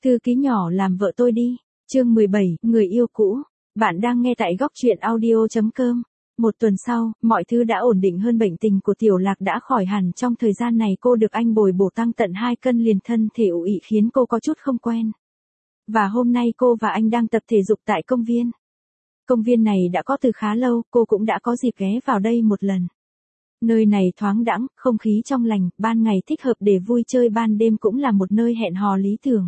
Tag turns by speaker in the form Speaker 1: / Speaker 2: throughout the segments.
Speaker 1: Thư ký nhỏ làm vợ tôi đi. Chương 17, người yêu cũ. Bạn đang nghe tại góc truyện audio.com. Một tuần sau, mọi thứ đã ổn định hơn, bệnh tình của Tiểu Lạc đã khỏi hẳn. Trong thời gian này cô được anh bồi bổ tăng tận 2 cân liền, thân thể ụ ị khiến cô có chút không quen. Và hôm nay cô và anh đang tập thể dục tại công viên. Công viên này đã có từ khá lâu, cô cũng đã có dịp ghé vào đây một lần. Nơi này thoáng đãng, không khí trong lành, ban ngày thích hợp để vui chơi, ban đêm cũng là một nơi hẹn hò lý tưởng.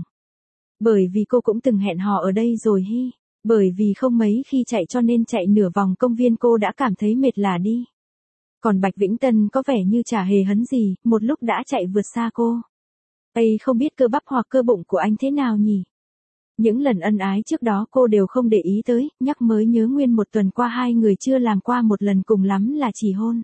Speaker 1: Bởi vì cô cũng từng hẹn hò ở đây rồi hi. Bởi vì không mấy khi chạy cho nên chạy nửa vòng công viên cô đã cảm thấy mệt lả đi. Còn Bạch Vĩnh Tân có vẻ như chả hề hấn gì, một lúc đã chạy vượt xa cô. Ây, không biết cơ bắp hoặc cơ bụng của anh thế nào nhỉ? Những lần ân ái trước đó cô đều không để ý tới, nhắc mới nhớ nguyên một tuần qua hai người chưa làm qua một lần, cùng lắm là chỉ hôn.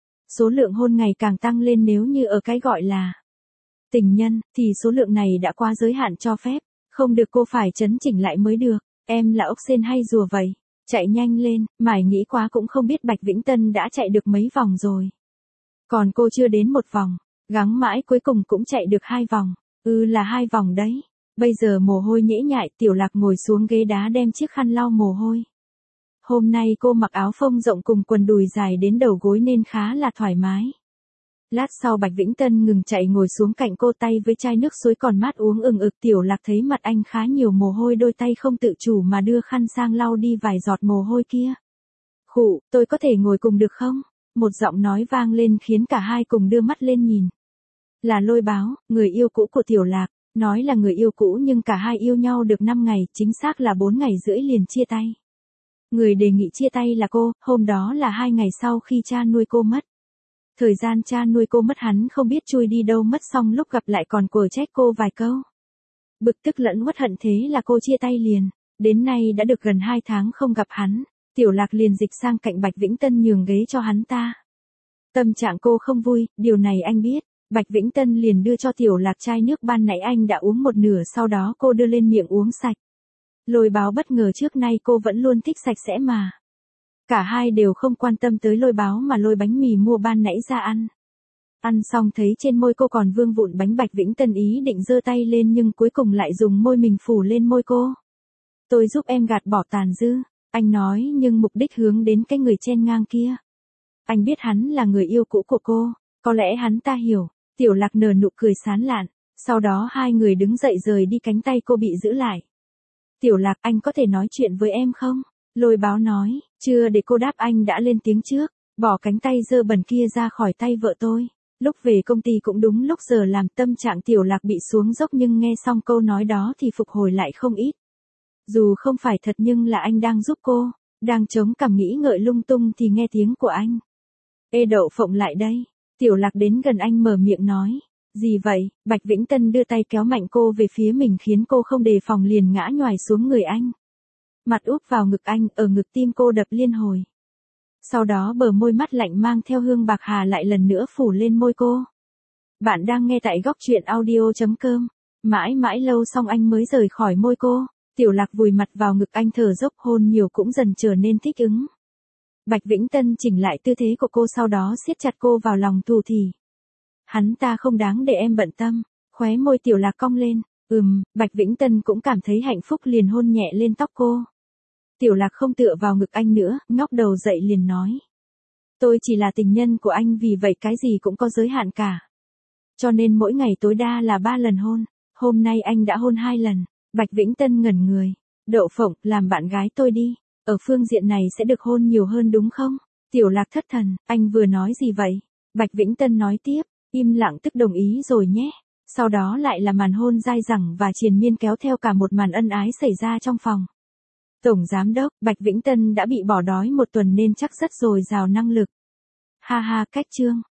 Speaker 1: Số lượng hôn ngày càng tăng lên, nếu như ở cái gọi là tình nhân, thì số lượng này đã quá giới hạn cho phép, không được, cô phải chấn chỉnh lại mới được. Em là ốc sên hay rùa vậy? Chạy nhanh lên, mải nghĩ quá cũng không biết Bạch Vĩnh Tân đã chạy được mấy vòng rồi. Còn cô chưa đến một vòng, gắng mãi cuối cùng cũng chạy được 2 vòng. Là 2 vòng đấy. Bây giờ mồ hôi nhễ nhại, Tiểu Lạc ngồi xuống ghế đá đem chiếc khăn lau mồ hôi. Hôm nay cô mặc áo phông rộng cùng quần đùi dài đến đầu gối nên khá là thoải mái. Lát sau Bạch Vĩnh Tân ngừng chạy ngồi xuống cạnh cô, tay với chai nước suối còn mát uống ừng ực. Tiểu Lạc thấy mặt anh khá nhiều mồ hôi, đôi tay không tự chủ mà đưa khăn sang lau đi vài giọt mồ hôi kia. Khụ, tôi có thể ngồi cùng được không? Một giọng nói vang lên khiến cả hai cùng đưa mắt lên nhìn. Là Lôi Báo, người yêu cũ của Tiểu Lạc. Nói là người yêu cũ nhưng cả hai yêu nhau được 5 ngày, chính xác là 4 ngày rưỡi liền chia tay. Người đề nghị chia tay là cô, hôm đó là 2 ngày sau khi cha nuôi cô mất. Thời gian cha nuôi cô mất hắn không biết chui đi đâu mất, xong lúc gặp lại còn quở trách cô vài câu. Bực tức lẫn uất hận, thế là cô chia tay liền. Đến nay đã được gần 2 tháng không gặp hắn, Tiểu Lạc liền dịch sang cạnh Bạch Vĩnh Tân nhường ghế cho hắn ta. Tâm trạng cô không vui, điều này anh biết. Bạch Vĩnh Tân liền đưa cho Tiểu Lạc chai nước ban nãy anh đã uống một nửa, sau đó cô đưa lên miệng uống sạch. Lôi Báo bất ngờ, trước nay cô vẫn luôn thích sạch sẽ mà. Cả hai đều không quan tâm tới Lôi Báo mà lôi bánh mì mua ban nãy ra ăn. Ăn xong thấy trên môi cô còn vương vụn bánh, Bạch Vĩnh Tân ý định giơ tay lên nhưng cuối cùng lại dùng môi mình phủ lên môi cô. Tôi giúp em gạt bỏ tàn dư, anh nói, nhưng mục đích hướng đến cái người chen ngang kia. Anh biết hắn là người yêu cũ của cô, có lẽ hắn ta hiểu. Tiểu Lạc nở nụ cười sán lạn, sau đó hai người đứng dậy rời đi, cánh tay cô bị giữ lại. Tiểu Lạc, anh có thể nói chuyện với em không? Lôi Báo nói, chưa để cô đáp anh đã lên tiếng trước, bỏ cánh tay dơ bẩn kia ra khỏi tay vợ tôi. Lúc về công ty cũng đúng lúc giờ làm, tâm trạng Tiểu Lạc bị xuống dốc nhưng nghe xong câu nói đó thì phục hồi lại không ít. Dù không phải thật nhưng là anh đang giúp cô, đang chống cằm nghĩ ngợi lung tung thì nghe tiếng của anh. Ê Đậu Phộng, lại đây. Tiểu Lạc đến gần anh mở miệng nói. Gì vậy? Bạch Vĩnh Tân đưa tay kéo mạnh cô về phía mình khiến cô không đề phòng liền ngã nhoài xuống người anh. Mặt úp vào ngực anh, ở ngực tim cô đập liên hồi. Sau đó bờ môi mắt lạnh mang theo hương bạc hà lại lần nữa phủ lên môi cô. Bạn đang nghe tại góc truyện audio.com. Mãi mãi lâu xong anh mới rời khỏi môi cô. Tiểu Lạc vùi mặt vào ngực anh thở dốc, hôn nhiều cũng dần trở nên thích ứng. Bạch Vĩnh Tân chỉnh lại tư thế của cô, sau đó siết chặt cô vào lòng thủ thỉ. Hắn ta không đáng để em bận tâm. Khóe môi Tiểu Lạc cong lên. Bạch Vĩnh Tân cũng cảm thấy hạnh phúc liền hôn nhẹ lên tóc cô. Tiểu Lạc không tựa vào ngực anh nữa, ngóc đầu dậy liền nói. Tôi chỉ là tình nhân của anh, vì vậy cái gì cũng có giới hạn cả. Cho nên mỗi ngày tối đa là 3 lần hôn. Hôm nay anh đã hôn 2 lần. Bạch Vĩnh Tân ngẩn người. Đậu Phộng, làm bạn gái tôi đi. Ở phương diện này sẽ được hôn nhiều hơn đúng không? Tiểu Lạc thất thần, anh vừa nói gì vậy? Bạch Vĩnh Tân nói tiếp, im lặng tức đồng ý rồi nhé. Sau đó lại là màn hôn dai dẳng và triền miên kéo theo cả một màn ân ái xảy ra trong phòng. Tổng giám đốc, Bạch Vĩnh Tân đã bị bỏ đói một tuần nên chắc rất dồi dào năng lực. Ha ha, cách chương.